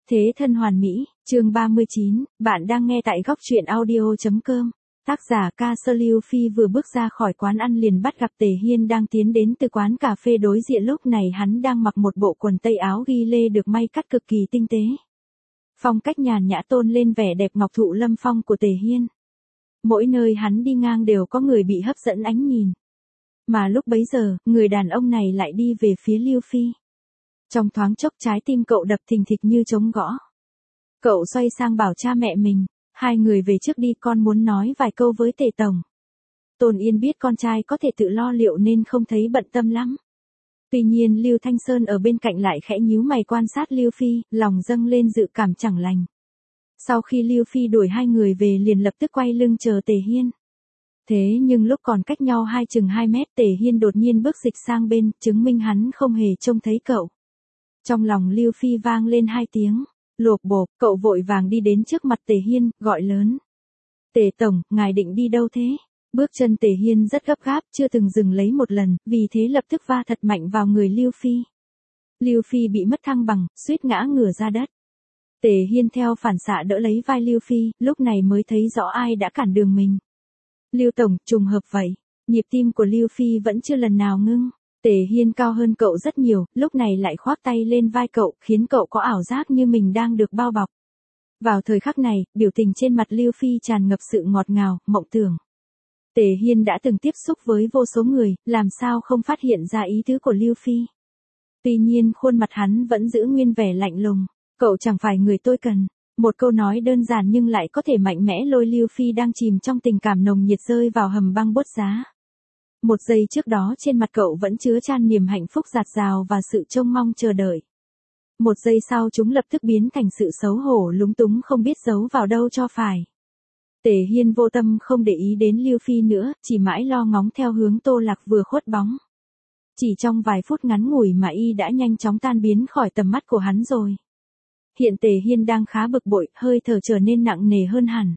Thế thân hoàn mỹ, chương 39, bạn đang nghe tại góc truyện audio.com. Tác giả Ca Sơ Lưu Phi vừa bước ra khỏi quán ăn liền bắt gặp Tề Hiên đang tiến đến từ quán cà phê đối diện, lúc này hắn đang mặc một bộ quần tây áo ghi lê được may cắt cực kỳ tinh tế. Phong cách nhàn nhã tôn lên vẻ đẹp ngọc thụ lâm phong của Tề Hiên. Mỗi nơi hắn đi ngang đều có người bị hấp dẫn ánh nhìn. Mà lúc bấy giờ, người đàn ông này lại đi về phía Lưu Phi. Trong thoáng chốc trái tim cậu đập thình thịch như trống gõ. Cậu xoay sang bảo cha mẹ mình, hai người về trước đi, con muốn nói vài câu với Tề tổng. Tôn Yên biết con trai có thể tự lo liệu nên không thấy bận tâm lắm. Tuy nhiên Lưu Thanh Sơn ở bên cạnh lại khẽ nhíu mày quan sát Lưu Phi, lòng dâng lên dự cảm chẳng lành. Sau khi Lưu Phi đuổi hai người về liền lập tức quay lưng chờ Tề Hiên. Thế nhưng lúc còn cách nhau chừng 2 mét, Tề Hiên đột nhiên bước dịch sang bên, chứng minh hắn không hề trông thấy cậu. Trong lòng Lưu Phi vang lên 2 tiếng, lộp bộp, cậu vội vàng đi đến trước mặt Tề Hiên, gọi lớn. Tề tổng, ngài định đi đâu thế? Bước chân Tề Hiên rất gấp gáp, chưa từng dừng lấy một lần, vì thế lập tức va thật mạnh vào người Lưu Phi. Lưu Phi bị mất thăng bằng, suýt ngã ngửa ra đất. Tề Hiên theo phản xạ đỡ lấy vai Lưu Phi, lúc này mới thấy rõ ai đã cản đường mình. Lưu tổng, trùng hợp vậy. Nhịp tim của Lưu Phi vẫn chưa lần nào ngưng. Tề Hiên cao hơn cậu rất nhiều, lúc này lại khoác tay lên vai cậu, khiến cậu có ảo giác như mình đang được bao bọc. Vào thời khắc này, biểu tình trên mặt Lưu Phi tràn ngập sự ngọt ngào, mộng tưởng. Tề Hiên đã từng tiếp xúc với vô số người, làm sao không phát hiện ra ý tứ của Lưu Phi. Tuy nhiên khuôn mặt hắn vẫn giữ nguyên vẻ lạnh lùng. Cậu chẳng phải người tôi cần. Một câu nói đơn giản nhưng lại có thể mạnh mẽ lôi Lưu Phi đang chìm trong tình cảm nồng nhiệt rơi vào hầm băng bốt giá. Một giây trước đó trên mặt cậu vẫn chứa chan niềm hạnh phúc dạt dào và sự trông mong chờ đợi. Một giây sau chúng lập tức biến thành sự xấu hổ lúng túng không biết giấu vào đâu cho phải. Tề Hiên vô tâm không để ý đến Lưu Phi nữa, chỉ mãi lo ngóng theo hướng Tô Lạc vừa khuất bóng. Chỉ trong vài phút ngắn ngủi mà y đã nhanh chóng tan biến khỏi tầm mắt của hắn rồi. Hiện Tề Hiên đang khá bực bội, hơi thở trở nên nặng nề hơn hẳn.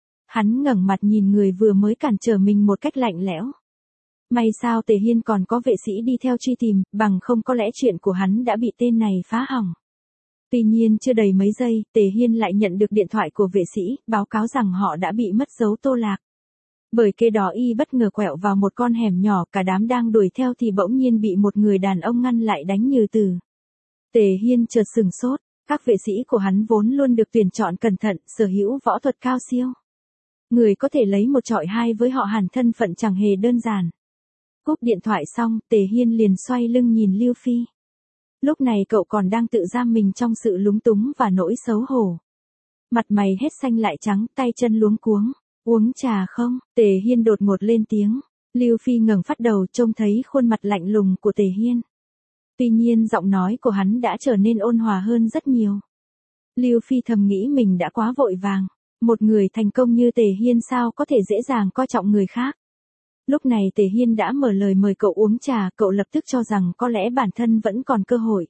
Hắn ngẩng mặt nhìn người vừa mới cản trở mình một cách lạnh lẽo. May sao Tề Hiên còn có vệ sĩ đi theo truy tìm, bằng không có lẽ chuyện của hắn đã bị tên này phá hỏng. Tuy nhiên chưa đầy mấy giây, Tề Hiên lại nhận được điện thoại của vệ sĩ, báo cáo rằng họ đã bị mất dấu Tô Lạc. Bởi kế đó y bất ngờ quẹo vào một con hẻm nhỏ, cả đám đang đuổi theo thì bỗng nhiên bị một người đàn ông ngăn lại đánh như tử. Tề Hiên chợt sừng sốt, các vệ sĩ của hắn vốn luôn được tuyển chọn cẩn thận, sở hữu võ thuật cao siêu. Người có thể lấy một chọi hai với họ hẳn thân phận chẳng hề đơn giản. Cúp điện thoại xong, Tề Hiên liền xoay lưng nhìn Lưu Phi. Lúc này cậu còn đang tự giam mình trong sự lúng túng và nỗi xấu hổ. Mặt mày hết xanh lại trắng, tay chân luống cuống. Uống trà không? Tề Hiên đột ngột lên tiếng. Lưu Phi ngẩng phát đầu trông thấy khuôn mặt lạnh lùng của Tề Hiên. Tuy nhiên giọng nói của hắn đã trở nên ôn hòa hơn rất nhiều. Lưu Phi thầm nghĩ mình đã quá vội vàng. Một người thành công như Tề Hiên sao có thể dễ dàng coi trọng người khác. Lúc này Tề Hiên đã mở lời mời cậu uống trà, cậu lập tức cho rằng có lẽ bản thân vẫn còn cơ hội.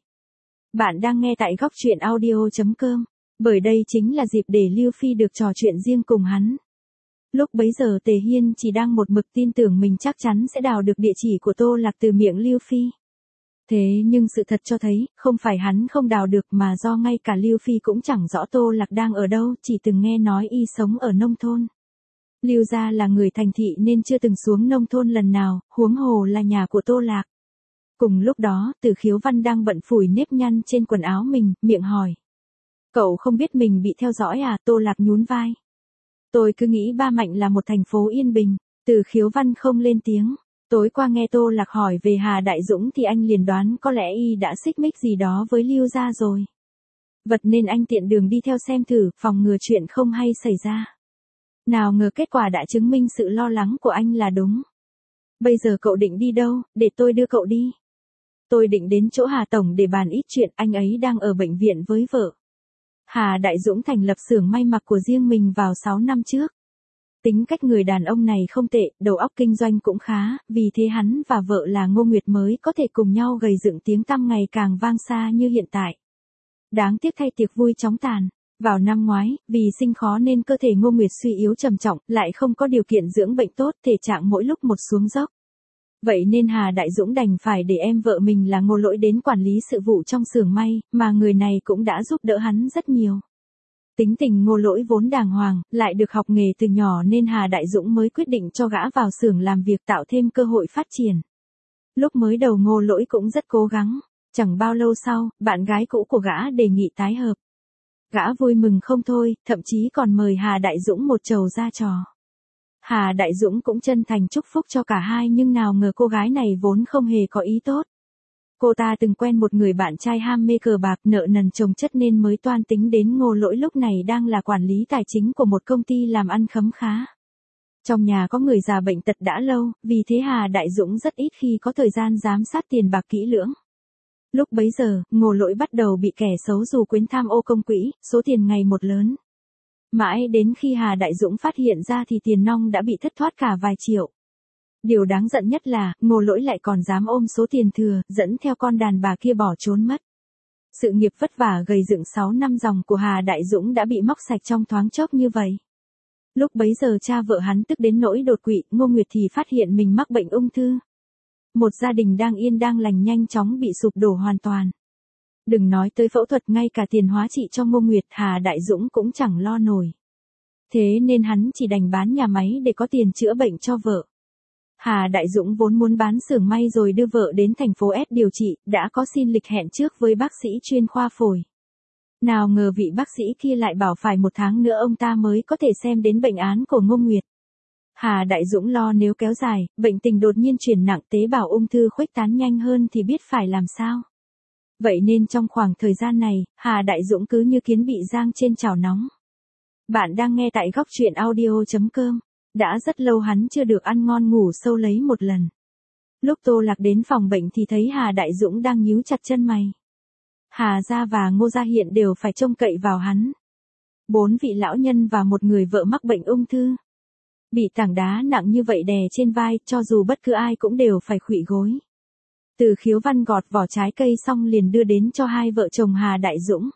Bạn đang nghe tại góc truyện audio.com, bởi đây chính là dịp để Lưu Phi được trò chuyện riêng cùng hắn. Lúc bấy giờ Tề Hiên chỉ đang một mực tin tưởng mình chắc chắn sẽ đào được địa chỉ của Tô Lạc từ miệng Lưu Phi. Thế nhưng sự thật cho thấy, không phải hắn không đào được mà do ngay cả Lưu Phi cũng chẳng rõ Tô Lạc đang ở đâu, chỉ từng nghe nói y sống ở nông thôn. Lưu gia là người thành thị nên chưa từng xuống nông thôn lần nào, huống hồ là nhà của Tô Lạc. Cùng lúc đó, Từ Khiếu Văn đang bận phủi nếp nhăn trên quần áo mình, miệng hỏi. Cậu không biết mình bị theo dõi à? Tô Lạc nhún vai. Tôi cứ nghĩ Ba Mạnh là một thành phố yên bình. Từ Khiếu Văn không lên tiếng. Tối qua nghe Tô Lạc hỏi về Hà Đại Dũng thì anh liền đoán có lẽ y đã xích mích gì đó với Lưu gia rồi. Vật nên anh tiện đường đi theo xem thử, phòng ngừa chuyện không hay xảy ra. Nào ngờ kết quả đã chứng minh sự lo lắng của anh là đúng. Bây giờ cậu định đi đâu, để tôi đưa cậu đi. Tôi định đến chỗ Hà Tổng để bàn ít chuyện, anh ấy đang ở bệnh viện với vợ. Hà Đại Dũng thành lập xưởng may mặc của riêng mình vào 6 năm trước. Tính cách người đàn ông này không tệ, đầu óc kinh doanh cũng khá, vì thế hắn và vợ là Ngô Nguyệt mới có thể cùng nhau gầy dựng tiếng tăm ngày càng vang xa như hiện tại. Đáng tiếc thay tiệc vui chóng tàn. Vào năm ngoái, vì sinh khó nên cơ thể Ngô Nguyệt suy yếu trầm trọng, lại không có điều kiện dưỡng bệnh tốt, thể trạng mỗi lúc một xuống dốc. Vậy nên Hà Đại Dũng đành phải để em vợ mình là Ngô Lỗi đến quản lý sự vụ trong xưởng may, mà người này cũng đã giúp đỡ hắn rất nhiều. Tính tình Ngô Lỗi vốn đàng hoàng, lại được học nghề từ nhỏ nên Hà Đại Dũng mới quyết định cho gã vào xưởng làm việc tạo thêm cơ hội phát triển. Lúc mới đầu Ngô Lỗi cũng rất cố gắng, chẳng bao lâu sau, bạn gái cũ của gã đề nghị tái hợp. Gã vui mừng không thôi, thậm chí còn mời Hà Đại Dũng một chầu ra trò. Hà Đại Dũng cũng chân thành chúc phúc cho cả hai nhưng nào ngờ cô gái này vốn không hề có ý tốt. Cô ta từng quen một người bạn trai ham mê cờ bạc nợ nần chồng chất nên mới toan tính đến Ngô Lỗi lúc này đang là quản lý tài chính của một công ty làm ăn khấm khá. Trong nhà có người già bệnh tật đã lâu, vì thế Hà Đại Dũng rất ít khi có thời gian giám sát tiền bạc kỹ lưỡng. Lúc bấy giờ, Ngô Lỗi bắt đầu bị kẻ xấu dù quyến tham ô công quỹ, số tiền ngày một lớn. Mãi đến khi Hà Đại Dũng phát hiện ra thì tiền nong đã bị thất thoát cả vài triệu. Điều đáng giận nhất là, Ngô Lỗi lại còn dám ôm số tiền thừa, dẫn theo con đàn bà kia bỏ trốn mất. Sự nghiệp vất vả gầy dựng 6 năm dòng của Hà Đại Dũng đã bị móc sạch trong thoáng chốc như vậy. Lúc bấy giờ cha vợ hắn tức đến nỗi đột quỵ, Ngô Nguyệt thì phát hiện mình mắc bệnh ung thư. Một gia đình đang yên đang lành nhanh chóng bị sụp đổ hoàn toàn. Đừng nói tới phẫu thuật, ngay cả tiền hóa trị cho Ngô Nguyệt Hà Đại Dũng cũng chẳng lo nổi. Thế nên hắn chỉ đành bán nhà máy để có tiền chữa bệnh cho vợ. Hà Đại Dũng vốn muốn bán xưởng may rồi đưa vợ đến thành phố S điều trị, đã có xin lịch hẹn trước với bác sĩ chuyên khoa phổi. Nào ngờ vị bác sĩ kia lại bảo phải 1 tháng nữa ông ta mới có thể xem đến bệnh án của Ngô Nguyệt. Hà Đại Dũng lo nếu kéo dài, bệnh tình đột nhiên chuyển nặng, tế bào ung thư khuếch tán nhanh hơn thì biết phải làm sao. Vậy nên trong khoảng thời gian này, Hà Đại Dũng cứ như kiến bị giang trên chảo nóng. Bạn đang nghe tại góc truyện audio.com. Đã rất lâu hắn chưa được ăn ngon ngủ sâu lấy một lần. Lúc Tô Lạc đến phòng bệnh thì thấy Hà Đại Dũng đang nhíu chặt chân mày. Hà gia và Ngô gia hiện đều phải trông cậy vào hắn. 4 vị lão nhân và một người vợ mắc bệnh ung thư. Bị tảng đá nặng như vậy đè trên vai, cho dù bất cứ ai cũng đều phải khuỵu gối. Từ Khiếu Văn gọt vỏ trái cây xong liền đưa đến cho hai vợ chồng Hà Đại Dũng.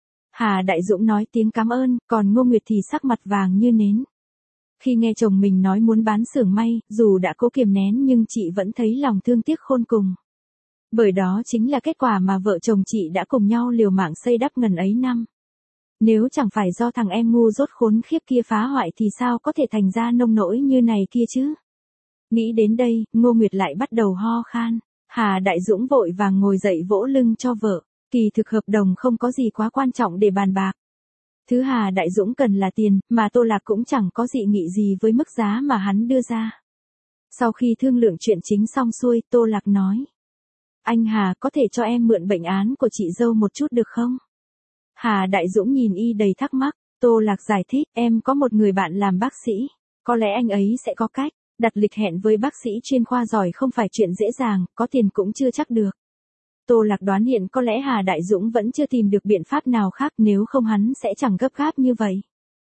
Hà Đại Dũng nói tiếng cảm ơn, còn Ngô Nguyệt thì sắc mặt vàng như nến. Khi nghe chồng mình nói muốn bán xưởng may, dù đã cố kiềm nén nhưng chị vẫn thấy lòng thương tiếc khôn cùng. Bởi đó chính là kết quả mà vợ chồng chị đã cùng nhau liều mạng xây đắp ngần ấy năm. Nếu chẳng phải do thằng em ngu dốt khốn khiếp kia phá hoại thì sao có thể thành ra nông nỗi như này kia chứ? Nghĩ đến đây, Ngô Nguyệt lại bắt đầu ho khan. Hà Đại Dũng vội vàng ngồi dậy vỗ lưng cho vợ. Kỳ thực hợp đồng không có gì quá quan trọng để bàn bạc. Thứ Hà Đại Dũng cần là tiền, mà Tô Lạc cũng chẳng có dị nghị gì với mức giá mà hắn đưa ra. Sau khi thương lượng chuyện chính xong xuôi, Tô Lạc nói. Anh Hà, có thể cho em mượn bệnh án của chị dâu một chút được không? Hà Đại Dũng nhìn y đầy thắc mắc. Tô Lạc giải thích, em có một người bạn làm bác sĩ. Có lẽ anh ấy sẽ có cách. Đặt lịch hẹn với bác sĩ chuyên khoa giỏi không phải chuyện dễ dàng, có tiền cũng chưa chắc được. Tô Lạc đoán hiện có lẽ Hà Đại Dũng vẫn chưa tìm được biện pháp nào khác, nếu không hắn sẽ chẳng gấp gáp như vậy.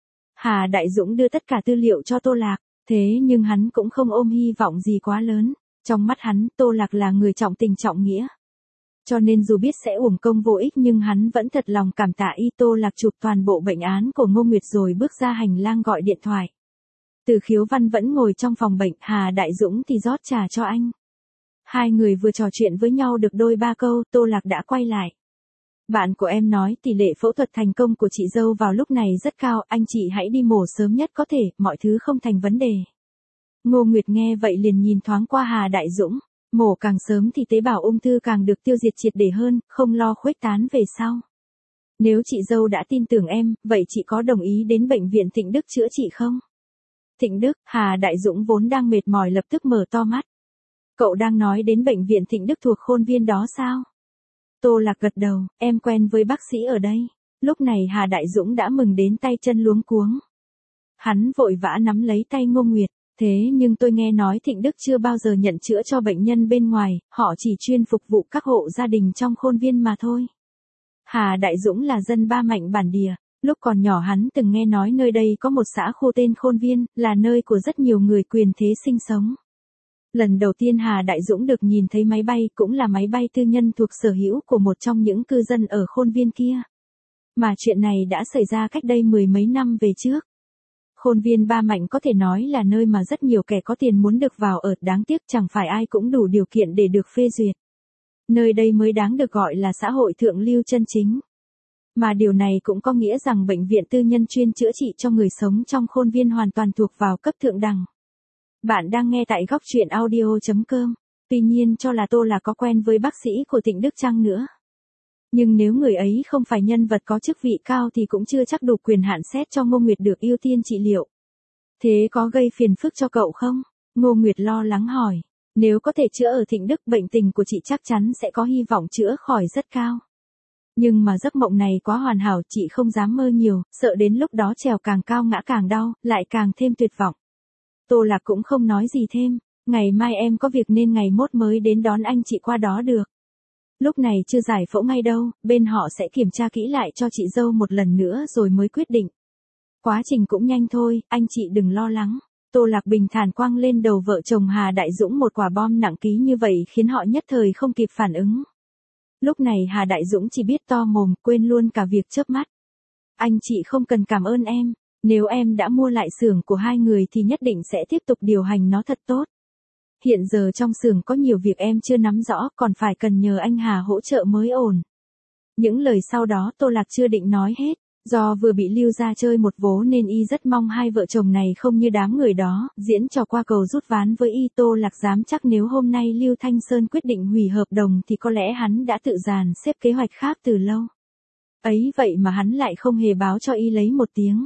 Hà Đại Dũng đưa tất cả tư liệu cho Tô Lạc, thế nhưng hắn cũng không ôm hy vọng gì quá lớn. Trong mắt hắn, Tô Lạc là người trọng tình trọng nghĩa. Cho nên dù biết sẽ uổng công vô ích nhưng hắn vẫn thật lòng cảm tạ y. Tô Lạc chụp toàn bộ bệnh án của Ngô Nguyệt rồi bước ra hành lang gọi điện thoại. Từ Khiếu Văn vẫn ngồi trong phòng bệnh, Hà Đại Dũng thì rót trà cho anh. Hai người vừa trò chuyện với nhau được đôi ba câu, Tô Lạc đã quay lại. Bạn của em nói tỷ lệ phẫu thuật thành công của chị dâu vào lúc này rất cao, anh chị hãy đi mổ sớm nhất có thể, mọi thứ không thành vấn đề. Ngô Nguyệt nghe vậy liền nhìn thoáng qua Hà Đại Dũng, mổ càng sớm thì tế bào ung thư càng được tiêu diệt triệt để hơn, không lo khuếch tán về sau. Nếu chị dâu đã tin tưởng em, vậy chị có đồng ý đến bệnh viện Thịnh Đức chữa trị không? Thịnh Đức, Hà Đại Dũng vốn đang mệt mỏi lập tức mở to mắt. Cậu đang nói đến bệnh viện Thịnh Đức thuộc Khôn Viên đó sao? Tô Lạc gật đầu, em quen với bác sĩ ở đây. Lúc này Hà Đại Dũng đã mừng đến tay chân luống cuống. Hắn vội vã nắm lấy tay Ngô Nguyệt, thế nhưng tôi nghe nói Thịnh Đức chưa bao giờ nhận chữa cho bệnh nhân bên ngoài, họ chỉ chuyên phục vụ các hộ gia đình trong Khôn Viên mà thôi. Hà Đại Dũng là dân Ba Mạnh bản địa, lúc còn nhỏ hắn từng nghe nói nơi đây có một xã khu tên Khôn Viên, là nơi của rất nhiều người quyền thế sinh sống. Lần đầu tiên Hà Đại Dũng được nhìn thấy máy bay cũng là máy bay tư nhân thuộc sở hữu của một trong những cư dân ở Khôn Viên kia. Mà chuyện này đã xảy ra cách đây 10 mấy năm về trước. Khôn viên Ba Mạnh có thể nói là nơi mà rất nhiều kẻ có tiền muốn được vào ở, đáng tiếc chẳng phải ai cũng đủ điều kiện để được phê duyệt. Nơi đây mới đáng được gọi là xã hội thượng lưu chân chính. Mà điều này cũng có nghĩa rằng bệnh viện tư nhân chuyên chữa trị cho người sống trong khuôn viên hoàn toàn thuộc vào cấp thượng đẳng. Bạn đang nghe tại góc truyện audio.com. Tuy nhiên cho là Tô Lạc có quen với bác sĩ của Thịnh Đức chăng nữa. Nhưng nếu người ấy không phải nhân vật có chức vị cao thì cũng chưa chắc đủ quyền hạn xét cho Ngô Nguyệt được ưu tiên trị liệu. Thế có gây phiền phức cho cậu không? Ngô Nguyệt lo lắng hỏi. Nếu có thể chữa ở Thịnh Đức, bệnh tình của chị chắc chắn sẽ có hy vọng chữa khỏi rất cao. Nhưng mà giấc mộng này quá hoàn hảo, chị không dám mơ nhiều, sợ đến lúc đó trèo càng cao ngã càng đau, lại càng thêm tuyệt vọng. Tô Lạc cũng không nói gì thêm, ngày mai em có việc nên ngày mốt mới đến đón anh chị qua đó được. Lúc này chưa giải phẫu ngay đâu, bên họ sẽ kiểm tra kỹ lại cho chị dâu một lần nữa rồi mới quyết định. Quá trình cũng nhanh thôi, anh chị đừng lo lắng. Tô Lạc bình thản quăng lên đầu vợ chồng Hà Đại Dũng một quả bom nặng ký như vậy khiến họ nhất thời không kịp phản ứng. Lúc này Hà Đại Dũng chỉ biết to mồm, quên luôn cả việc chớp mắt. Anh chị không cần cảm ơn em, nếu em đã mua lại xưởng của hai người thì nhất định sẽ tiếp tục điều hành nó thật tốt. Hiện giờ trong xưởng có nhiều việc em chưa nắm rõ, còn phải cần nhờ anh Hà hỗ trợ mới ổn. Những lời sau đó Tô Lạc chưa định nói hết, do vừa bị lưu ra chơi một vố nên y rất mong hai vợ chồng này không như đám người đó, diễn trò qua cầu rút ván với y. Tô Lạc dám chắc nếu hôm nay Lưu Thanh Sơn quyết định hủy hợp đồng thì có lẽ hắn đã tự dàn xếp kế hoạch khác từ lâu. Ấy vậy mà hắn lại không hề báo cho y lấy một tiếng.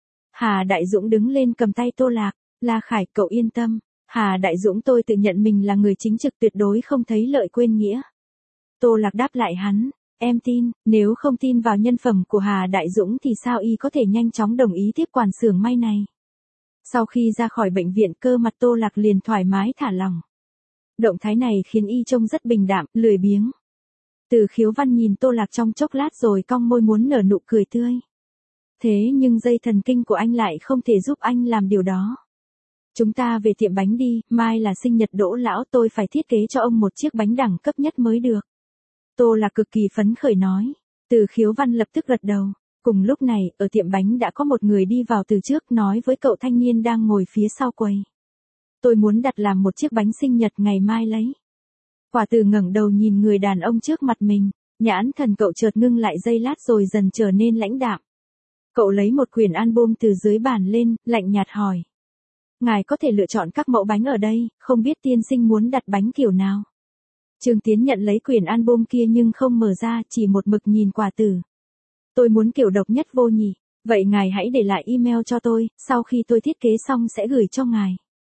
Hà Đại Dũng đứng lên cầm tay Tô Lạc, La Khải, cậu yên tâm. Hà Đại Dũng, tôi tự nhận mình là người chính trực, tuyệt đối không thấy lợi quên nghĩa. Tô Lạc đáp lại hắn, em tin, nếu không tin vào nhân phẩm của Hà Đại Dũng thì sao y có thể nhanh chóng đồng ý tiếp quản xưởng may này. Sau khi ra khỏi bệnh viện, cơ mặt Tô Lạc liền thoải mái thả lỏng. Động thái này khiến y trông rất bình đạm, lười biếng. Từ Khiếu Văn nhìn Tô Lạc trong chốc lát rồi cong môi muốn nở nụ cười tươi. Thế nhưng dây thần kinh của anh lại không thể giúp anh làm điều đó. Chúng ta về tiệm bánh đi, mai là sinh nhật Đỗ lão, tôi phải thiết kế cho ông một chiếc bánh đẳng cấp nhất mới được. Tô Lạc cực kỳ phấn khởi nói. Từ Khiếu Văn lập tức gật đầu. Cùng lúc này, ở tiệm bánh đã có một người đi vào từ trước, nói với cậu thanh niên đang ngồi phía sau quầy. Tôi muốn đặt làm một chiếc bánh sinh nhật, ngày mai lấy. Quả Từ ngẩng đầu nhìn người đàn ông trước mặt mình, nhãn thần cậu chợt ngưng lại giây lát rồi dần trở nên lãnh đạm. Cậu lấy một quyển album từ dưới bàn lên, lạnh nhạt hỏi. Ngài có thể lựa chọn các mẫu bánh ở đây, không biết tiên sinh muốn đặt bánh kiểu nào. Trương Tiến nhận lấy quyển album kia nhưng không mở ra, chỉ một mực nhìn Quả Từ. Tôi muốn kiểu độc nhất vô nhị, vậy ngài hãy để lại email cho tôi, sau khi tôi thiết kế xong sẽ gửi cho ngài.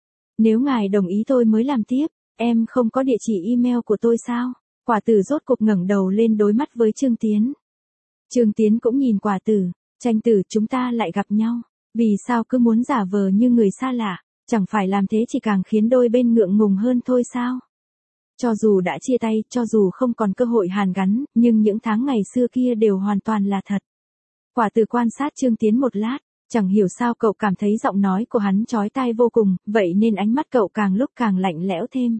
Nếu ngài đồng ý tôi mới làm tiếp, em không có địa chỉ email của tôi sao? Quả Từ rốt cục ngẩng đầu lên đối mắt với Trương Tiến. Trương Tiến cũng nhìn Quả Từ, Tranh Tử, chúng ta lại gặp nhau. Vì sao cứ muốn giả vờ như người xa lạ, chẳng phải làm thế chỉ càng khiến đôi bên ngượng ngùng hơn thôi sao? Cho dù đã chia tay, cho dù không còn cơ hội hàn gắn, nhưng những tháng ngày xưa kia đều hoàn toàn là thật. Quả Từ quan sát Trương Tiến một lát, chẳng hiểu sao cậu cảm thấy giọng nói của hắn chói tai vô cùng, vậy nên ánh mắt cậu càng lúc càng lạnh lẽo thêm.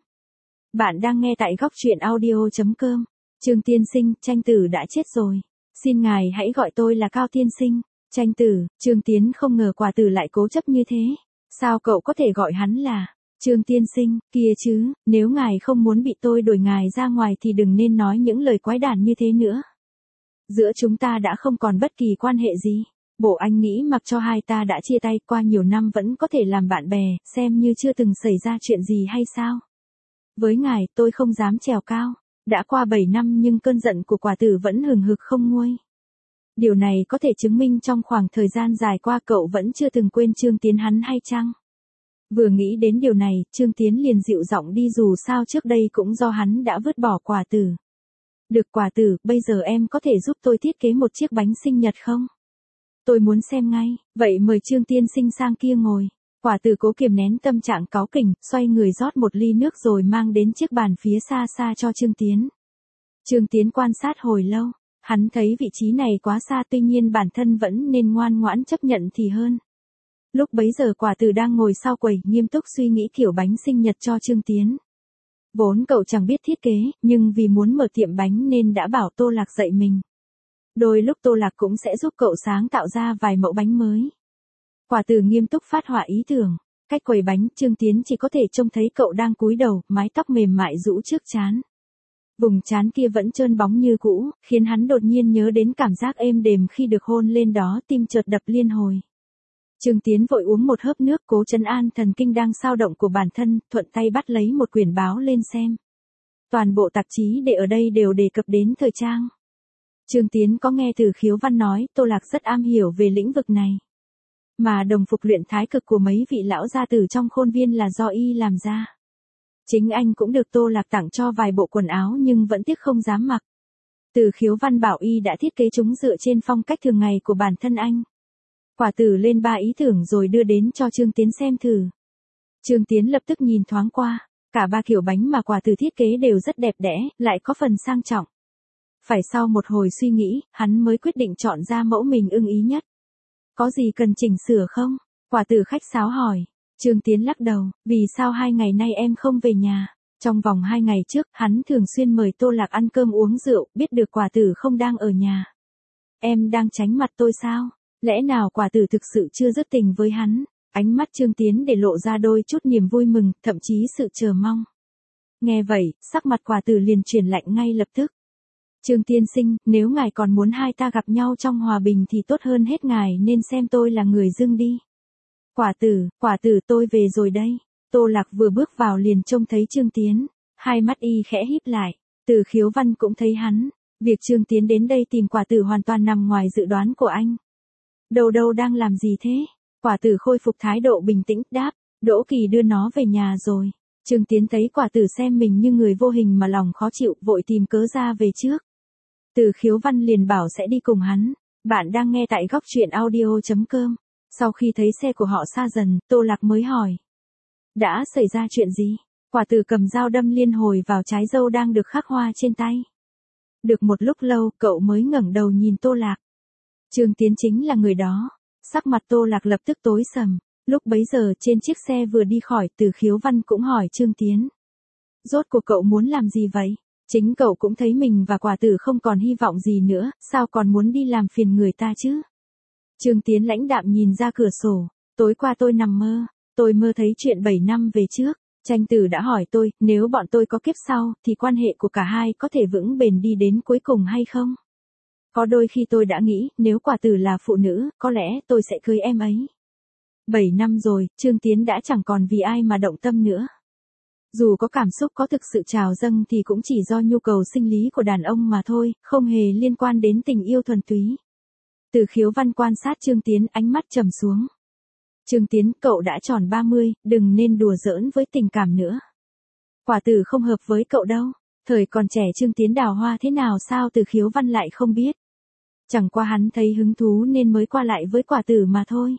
Bạn đang nghe tại góc truyện audio.com. Trương tiên sinh, Tranh Tử đã chết rồi. Xin ngài hãy gọi tôi là Cao tiên sinh. Tranh Tử, Trương Tiến không ngờ Quả Từ lại cố chấp như thế. Sao cậu có thể gọi hắn là Trương tiên sinh, kia chứ, nếu ngài không muốn bị tôi đuổi ngài ra ngoài thì đừng nên nói những lời quái đản như thế nữa. Giữa chúng ta đã không còn bất kỳ quan hệ gì. Bộ anh nghĩ mặc cho hai ta đã chia tay qua nhiều năm vẫn có thể làm bạn bè, xem như chưa từng xảy ra chuyện gì hay sao? Với ngài, tôi không dám trèo cao. Đã qua 7 năm nhưng cơn giận của Quả Từ vẫn hừng hực không nguôi. Điều này có thể chứng minh trong khoảng thời gian dài qua cậu vẫn chưa từng quên Trương Tiến hắn hay chăng? Vừa nghĩ đến điều này, Trương Tiến liền dịu giọng đi, dù sao trước đây cũng do hắn đã vứt bỏ Quả Từ. Được Quả Từ, bây giờ em có thể giúp tôi thiết kế một chiếc bánh sinh nhật không? Tôi muốn xem ngay, vậy mời Trương tiên sinh sang kia ngồi. Quả Từ cố kiềm nén tâm trạng cáu kỉnh, xoay người rót một ly nước rồi mang đến chiếc bàn phía xa xa cho Trương Tiến. Trương Tiến quan sát hồi lâu, hắn thấy vị trí này quá xa, tuy nhiên bản thân vẫn nên ngoan ngoãn chấp nhận thì hơn. Lúc bấy giờ Quả Từ đang ngồi sau quầy, nghiêm túc suy nghĩ kiểu bánh sinh nhật cho Trương Tiến. Vốn cậu chẳng biết thiết kế, nhưng vì muốn mở tiệm bánh nên đã bảo Tô Lạc dạy mình. Đôi lúc Tô Lạc cũng sẽ giúp cậu sáng tạo ra vài mẫu bánh mới. Quả Từ nghiêm túc phát họa ý tưởng. Cách quầy bánh, Trương Tiến chỉ có thể trông thấy cậu đang cúi đầu, mái tóc mềm mại rũ trước trán. Vùng trán kia vẫn trơn bóng như cũ, khiến hắn đột nhiên nhớ đến cảm giác êm đềm khi được hôn lên đó, tim chợt đập liên hồi. Trương Tiến vội uống một hớp nước, cố trấn an thần kinh đang xao động của bản thân, thuận tay bắt lấy một quyển báo lên xem. Toàn bộ tạp chí để ở đây đều đề cập đến thời trang. Trương Tiến có nghe Từ Khiếu Văn nói, Tô Lạc rất am hiểu về lĩnh vực này. Mà đồng phục luyện thái cực của mấy vị lão gia tử trong khuôn viên là do y làm ra. Chính anh cũng được Tô Lạc tặng cho vài bộ quần áo nhưng vẫn tiếc không dám mặc. Từ Khiếu Văn bảo y đã thiết kế chúng dựa trên phong cách thường ngày của bản thân anh. Quả Từ lên 3 ý tưởng rồi đưa đến cho Trương Tiến xem thử. Trương Tiến lập tức nhìn thoáng qua, cả 3 kiểu bánh mà Quả Từ thiết kế đều rất đẹp đẽ, lại có phần sang trọng. Phải sau một hồi suy nghĩ, hắn mới quyết định chọn ra mẫu mình ưng ý nhất. Có gì cần chỉnh sửa không? Quả Từ khách sáo hỏi. Trương Tiến lắc đầu, vì sao 2 ngày nay em không về nhà? Trong vòng 2 ngày trước, hắn thường xuyên mời Tô Lạc ăn cơm uống rượu, biết được Quả Từ không đang ở nhà. Em đang tránh mặt tôi sao? Lẽ nào Quả Từ thực sự chưa dứt tình với hắn? Ánh mắt Trương Tiến để lộ ra đôi chút niềm vui mừng, thậm chí sự chờ mong. Nghe vậy, sắc mặt Quả Từ liền chuyển lạnh ngay lập tức. Trương tiên sinh, nếu ngài còn muốn hai ta gặp nhau trong hòa bình thì tốt hơn hết ngài nên xem tôi là người dưng đi. Quả Từ tôi về rồi đây. Tô Lạc vừa bước vào liền trông thấy Trương Tiến, hai mắt y khẽ híp lại. Từ Khiếu Văn cũng thấy hắn, việc Trương Tiến đến đây tìm Quả Từ hoàn toàn nằm ngoài dự đoán của anh. Đâu đang làm gì thế? Quả Từ khôi phục thái độ bình tĩnh, đáp, Đỗ Kỳ đưa nó về nhà rồi. Trương Tiến thấy Quả Từ xem mình như người vô hình mà lòng khó chịu, vội tìm cớ ra về trước. Từ Khiếu Văn liền bảo sẽ đi cùng hắn. Bạn đang nghe tại góc truyện audio.com. Sau khi thấy xe của họ xa dần, Tô Lạc mới hỏi. Đã xảy ra chuyện gì? Quả Từ cầm dao đâm liên hồi vào trái dâu đang được khắc hoa trên tay. Được một lúc lâu, cậu mới ngẩng đầu nhìn Tô Lạc. Trương Tiến chính là người đó. Sắc mặt Tô Lạc lập tức tối sầm. Lúc bấy giờ trên chiếc xe vừa đi khỏi, Từ Khiếu Văn cũng hỏi Trương Tiến. Rốt cuộc cậu muốn làm gì vậy? Chính cậu cũng thấy mình và Quả Từ không còn hy vọng gì nữa, sao còn muốn đi làm phiền người ta chứ? Trương Tiến lãnh đạm nhìn ra cửa sổ, tối qua tôi nằm mơ, tôi mơ thấy chuyện 7 năm về trước, Tranh Tử đã hỏi tôi, nếu bọn tôi có kiếp sau, thì quan hệ của cả hai có thể vững bền đi đến cuối cùng hay không? Có đôi khi tôi đã nghĩ, nếu Quả Từ là phụ nữ, có lẽ tôi sẽ cưới em ấy. 7 năm rồi, Trương Tiến đã chẳng còn vì ai mà động tâm nữa. Dù có cảm xúc có thực sự trào dâng thì cũng chỉ do nhu cầu sinh lý của đàn ông mà thôi, không hề liên quan đến tình yêu thuần túy. Từ Khiếu Văn quan sát Trương Tiến, ánh mắt trầm xuống. Trương Tiến, cậu đã tròn 30, đừng nên đùa giỡn với tình cảm nữa. Quả Từ không hợp với cậu đâu. Thời còn trẻ Trương Tiến đào hoa thế nào sao Từ Khiếu Văn lại không biết. Chẳng qua hắn thấy hứng thú nên mới qua lại với Quả Từ mà thôi.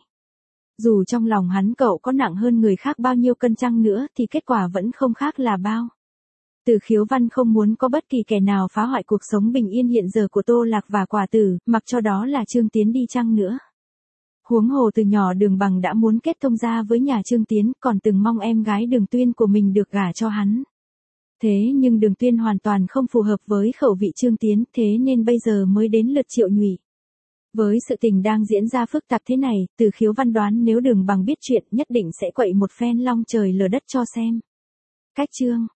Dù trong lòng hắn cậu có nặng hơn người khác bao nhiêu cân chăng nữa thì kết quả vẫn không khác là bao. Từ Khiếu Văn không muốn có bất kỳ kẻ nào phá hoại cuộc sống bình yên hiện giờ của Tô Lạc và Quả Từ, mặc cho đó là Trương Tiến đi chăng nữa. Huống hồ từ nhỏ Đường Bằng đã muốn kết thông gia với nhà Trương Tiến, còn từng mong em gái Đường Tuyên của mình được gả cho hắn. Thế nhưng Đường Tuyên hoàn toàn không phù hợp với khẩu vị Trương Tiến, thế nên bây giờ mới đến lượt Triệu Nhụy. Với sự tình đang diễn ra phức tạp thế này, Từ Khiếu Văn đoán nếu Đường Bằng biết chuyện nhất định sẽ quậy một phen long trời lở đất cho xem. Cách chương